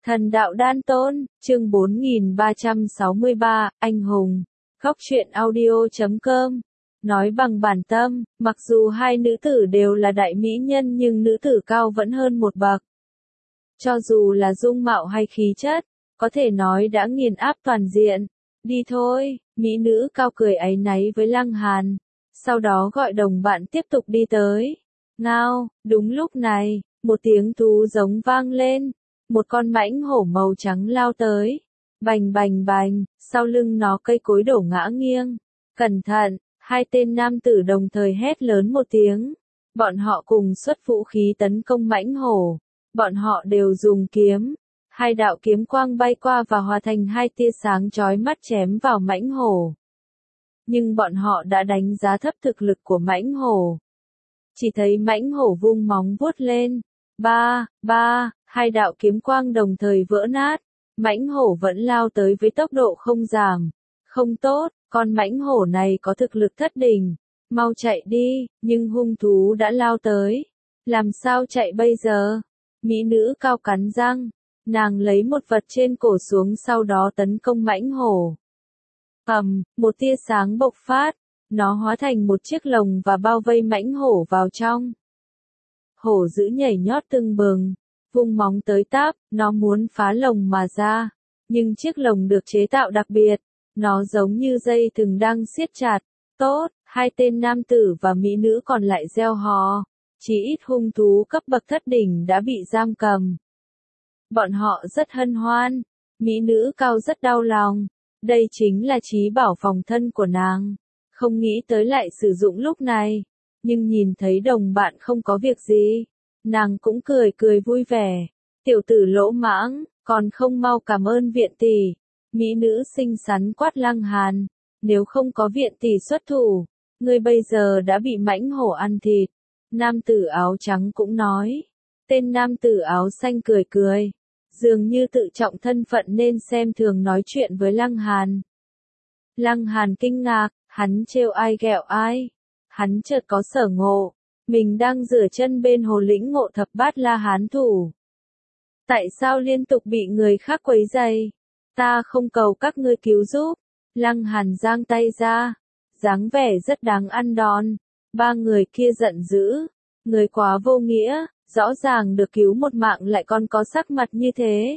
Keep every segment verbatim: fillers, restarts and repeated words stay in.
Thần đạo đan tôn, chương bốn nghìn ba trăm sáu mươi ba, anh hùng. Góc truyện audio chấm com. Nói bằng bản tâm, mặc dù hai nữ tử đều là đại mỹ nhân nhưng nữ tử cao vẫn hơn một bậc. Cho dù là dung mạo hay khí chất, có thể nói đã nghiền áp toàn diện. Đi thôi, mỹ nữ cao cười áy náy với Lăng Hàn. Sau đó gọi đồng bạn tiếp tục đi tới. Ngao, đúng lúc này, một tiếng thú giống vang lên. Một con mãnh hổ màu trắng lao tới. Bành bành bành, sau lưng nó cây cối đổ ngã nghiêng. Cẩn thận, hai tên nam tử đồng thời hét lớn một tiếng. Bọn họ cùng xuất vũ khí tấn công mãnh hổ. Bọn họ đều dùng kiếm. Hai đạo kiếm quang bay qua và hòa thành hai tia sáng chói mắt chém vào mãnh hổ. Nhưng bọn họ đã đánh giá thấp thực lực của mãnh hổ. Chỉ thấy mãnh hổ vung móng vuốt lên. Ba, ba, hai đạo kiếm quang đồng thời vỡ nát. Mãnh hổ vẫn lao tới với tốc độ không giảm. Không tốt, con mãnh hổ này có thực lực thất đỉnh. Mau chạy đi, nhưng hung thú đã lao tới. Làm sao chạy bây giờ? Mỹ nữ cao cắn răng. Nàng lấy một vật trên cổ xuống sau đó tấn công mãnh hổ. Ầm, một tia sáng bộc phát. Nó hóa thành một chiếc lồng và bao vây mãnh hổ vào trong. Hổ dữ nhảy nhót tưng bừng, vung móng tới táp, nó muốn phá lồng mà ra. Nhưng chiếc lồng được chế tạo đặc biệt, nó giống như dây thừng đang siết chặt. Tốt, hai tên nam tử và mỹ nữ còn lại reo hò. Chỉ ít hung thú cấp bậc thất đỉnh đã bị giam cầm. Bọn họ rất hân hoan, mỹ nữ cao rất đau lòng. Đây chính là trí bảo phòng thân của nàng. Không nghĩ tới lại sử dụng lúc này. Nhưng nhìn thấy đồng bạn không có việc gì, nàng cũng cười cười vui vẻ. Tiểu tử lỗ mãng, còn không mau cảm ơn viện tỷ. Mỹ nữ xinh xắn quát Lăng Hàn, nếu không có viện tỷ xuất thủ, ngươi bây giờ đã bị mãnh hổ ăn thịt. Nam tử áo trắng cũng nói. Tên nam tử áo xanh cười cười, dường như tự trọng thân phận nên xem thường nói chuyện với Lăng Hàn. Lăng Hàn kinh ngạc, hắn trêu ai ghẹo ai. Hắn chợt có sở ngộ, mình đang rửa chân bên hồ lĩnh ngộ thập bát la hán thủ. Tại sao liên tục bị người khác quấy rầy? Ta không cầu các ngươi cứu giúp. Lăng Hàn giang tay ra, dáng vẻ rất đáng ăn đòn. Ba người kia giận dữ, người quá vô nghĩa, rõ ràng được cứu một mạng lại còn có sắc mặt như thế.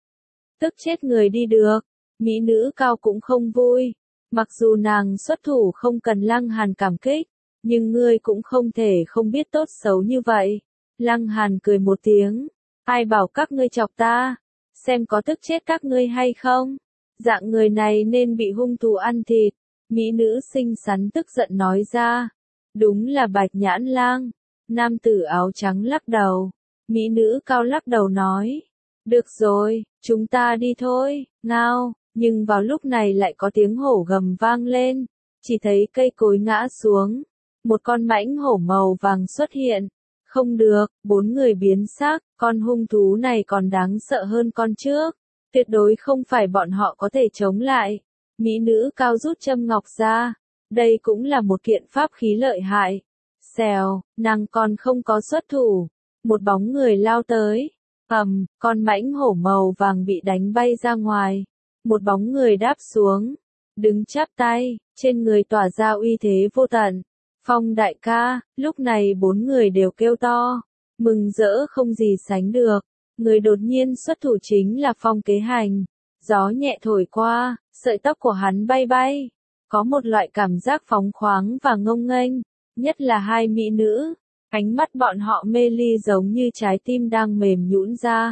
Tức chết người đi được, mỹ nữ cao cũng không vui. Mặc dù nàng xuất thủ không cần Lăng Hàn cảm kích. Nhưng ngươi cũng không thể không biết tốt xấu như vậy. Lăng Hàn cười một tiếng. Ai bảo các ngươi chọc ta? Xem có tức chết các ngươi hay không? Dạng người này nên bị hung thú ăn thịt. Mỹ nữ xinh xắn tức giận nói ra. Đúng là Bạch Nhãn Lang. Nam tử áo trắng lắc đầu. Mỹ nữ cao lắc đầu nói. Được rồi, chúng ta đi thôi, ngao. Nhưng vào lúc này lại có tiếng hổ gầm vang lên. Chỉ thấy cây cối ngã xuống. Một con mãnh hổ màu vàng xuất hiện. Không được, bốn người biến sắc, con hung thú này còn đáng sợ hơn con trước. Tuyệt đối không phải bọn họ có thể chống lại. Mỹ nữ cao rút châm ngọc ra. Đây cũng là một kiện pháp khí lợi hại. Xèo, nàng còn không có xuất thủ. Một bóng người lao tới. Ầm, con mãnh hổ màu vàng bị đánh bay ra ngoài. Một bóng người đáp xuống. Đứng chắp tay, trên người tỏa ra uy thế vô tận. Phong đại ca, lúc này bốn người đều kêu to, mừng rỡ không gì sánh được. Người đột nhiên xuất thủ chính là Phong Kế Hành. Gió nhẹ thổi qua, sợi tóc của hắn bay bay. Có một loại cảm giác phóng khoáng và ngông nghênh, nhất là hai mỹ nữ. Ánh mắt bọn họ mê ly giống như trái tim đang mềm nhũn ra.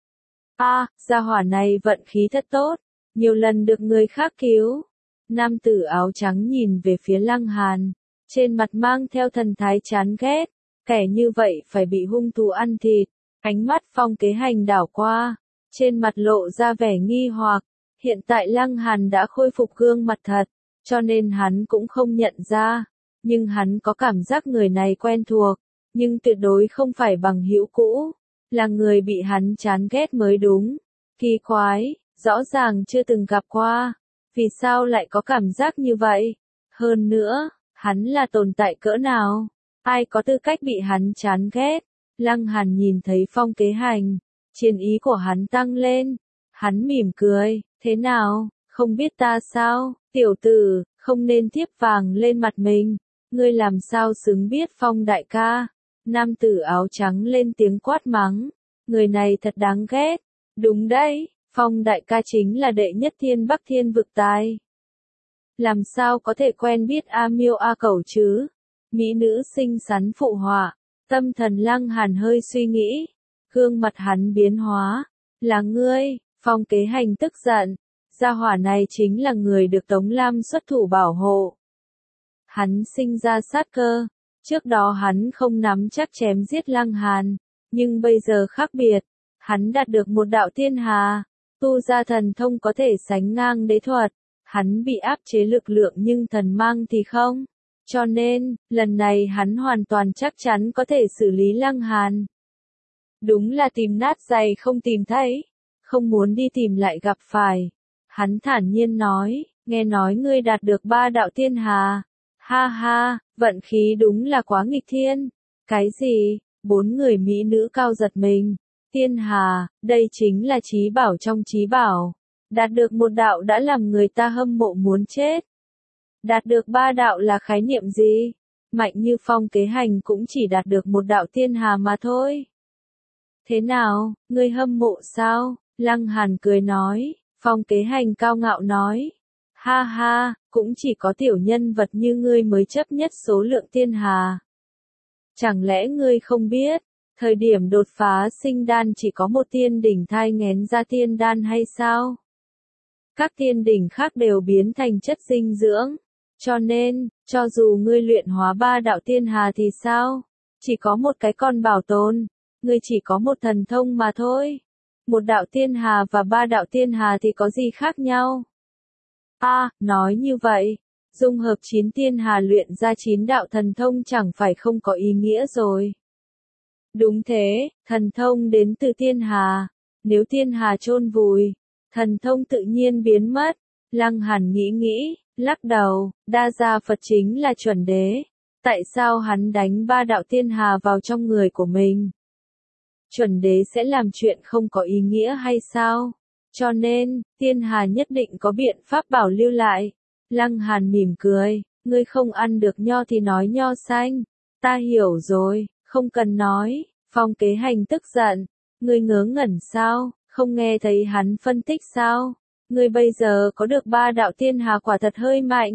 A, à, gia hỏa này vận khí thật tốt, nhiều lần được người khác cứu. Nam tử áo trắng nhìn về phía Lăng Hàn. Trên mặt mang theo thần thái chán ghét, kẻ như vậy phải bị hung thú ăn thịt. Ánh mắt Phong Kế Hành đảo qua, trên mặt lộ ra vẻ nghi hoặc. Hiện tại Lăng Hàn đã khôi phục gương mặt thật, cho nên hắn cũng không nhận ra. Nhưng hắn có cảm giác người này quen thuộc, nhưng tuyệt đối không phải bằng hữu cũ, là người bị hắn chán ghét mới đúng. Kỳ quái, rõ ràng chưa từng gặp qua, vì sao lại có cảm giác như vậy? Hơn nữa, hắn là tồn tại cỡ nào? Ai có tư cách bị hắn chán ghét? Lăng Hàn nhìn thấy Phong Kế Hành, Chiến ý của hắn tăng lên. Hắn mỉm cười, thế nào, không biết ta sao, tiểu tử, không nên thiếp vàng lên mặt mình. Ngươi làm sao xứng biết Phong đại ca. Nam tử áo trắng lên tiếng quát mắng. Người này thật đáng ghét. Đúng đấy, Phong đại ca chính là đệ nhất thiên bắc thiên vực tài. Làm sao có thể quen biết A Miêu A Cẩu chứ? Mỹ nữ xinh xắn phụ họa. Tâm thần Lăng Hàn hơi suy nghĩ. Gương mặt hắn biến hóa. Là ngươi, Phong Kế Hành tức giận. Gia hỏa này chính là người được Tống Lam xuất thủ bảo hộ. Hắn sinh ra sát cơ. Trước đó hắn không nắm chắc chém giết Lăng Hàn. Nhưng bây giờ khác biệt. Hắn đạt được một đạo tiên hà. Tu ra thần thông có thể sánh ngang đế thuật. Hắn bị áp chế lực lượng nhưng thần mang thì không. Cho nên, lần này hắn hoàn toàn chắc chắn có thể xử lý Lăng Hàn. Đúng là tìm nát giày không tìm thấy. Không muốn đi tìm lại gặp phải. Hắn thản nhiên nói, nghe nói ngươi đạt được ba đạo tiên hà. Ha ha, vận khí đúng là quá nghịch thiên. Cái gì? Bốn người mỹ nữ cao giật mình. Tiên hà, đây chính là chí bảo trong chí bảo. Đạt được một đạo đã làm người ta hâm mộ muốn chết. Đạt được ba đạo là khái niệm gì? Mạnh như Phong Kế Hành cũng chỉ đạt được một đạo tiên hà mà thôi. Thế nào, ngươi hâm mộ sao? Lăng Hàn cười nói. Phong Kế Hành cao ngạo nói. Ha ha, cũng chỉ có tiểu nhân vật như ngươi mới chấp nhất số lượng tiên hà. Chẳng lẽ ngươi không biết, thời điểm đột phá sinh đan chỉ có một tiên đỉnh thai nghén ra tiên đan hay sao? Các tiên đỉnh khác đều biến thành chất dinh dưỡng. Cho nên, cho dù ngươi luyện hóa ba đạo tiên hà thì sao? Chỉ có một cái con bảo tồn. Ngươi chỉ có một thần thông mà thôi. Một đạo tiên hà và ba đạo tiên hà thì có gì khác nhau? A, à, nói như vậy, dung hợp chín tiên hà luyện ra chín đạo thần thông chẳng phải không có ý nghĩa rồi. Đúng thế, thần thông đến từ tiên hà. Nếu tiên hà chôn vùi, thần thông tự nhiên biến mất. Lăng Hàn nghĩ nghĩ, lắc đầu, Đa Gia Phật chính là chuẩn đế. Tại sao hắn đánh ba đạo tiên hà vào trong người của mình? Chuẩn đế sẽ làm chuyện không có ý nghĩa hay sao? Cho nên, tiên hà nhất định có biện pháp bảo lưu lại. Lăng Hàn mỉm cười, ngươi không ăn được nho thì nói nho xanh. Ta hiểu rồi, không cần nói. Phong Kế Hành tức giận. Ngươi ngớ ngẩn sao, không nghe thấy hắn phân tích sao? Ngươi bây giờ có được ba đạo tiên hà quả thật hơi mạnh.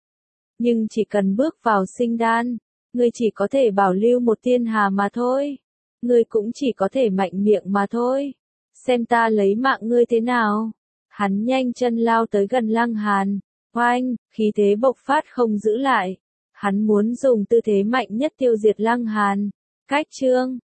Nhưng chỉ cần bước vào sinh đan, ngươi chỉ có thể bảo lưu một tiên hà mà thôi. Ngươi cũng chỉ có thể mạnh miệng mà thôi. Xem ta lấy mạng ngươi thế nào. Hắn nhanh chân lao tới gần Lăng Hàn. Oanh, khí thế bộc phát không giữ lại. Hắn muốn dùng tư thế mạnh nhất tiêu diệt Lăng Hàn. Cách chương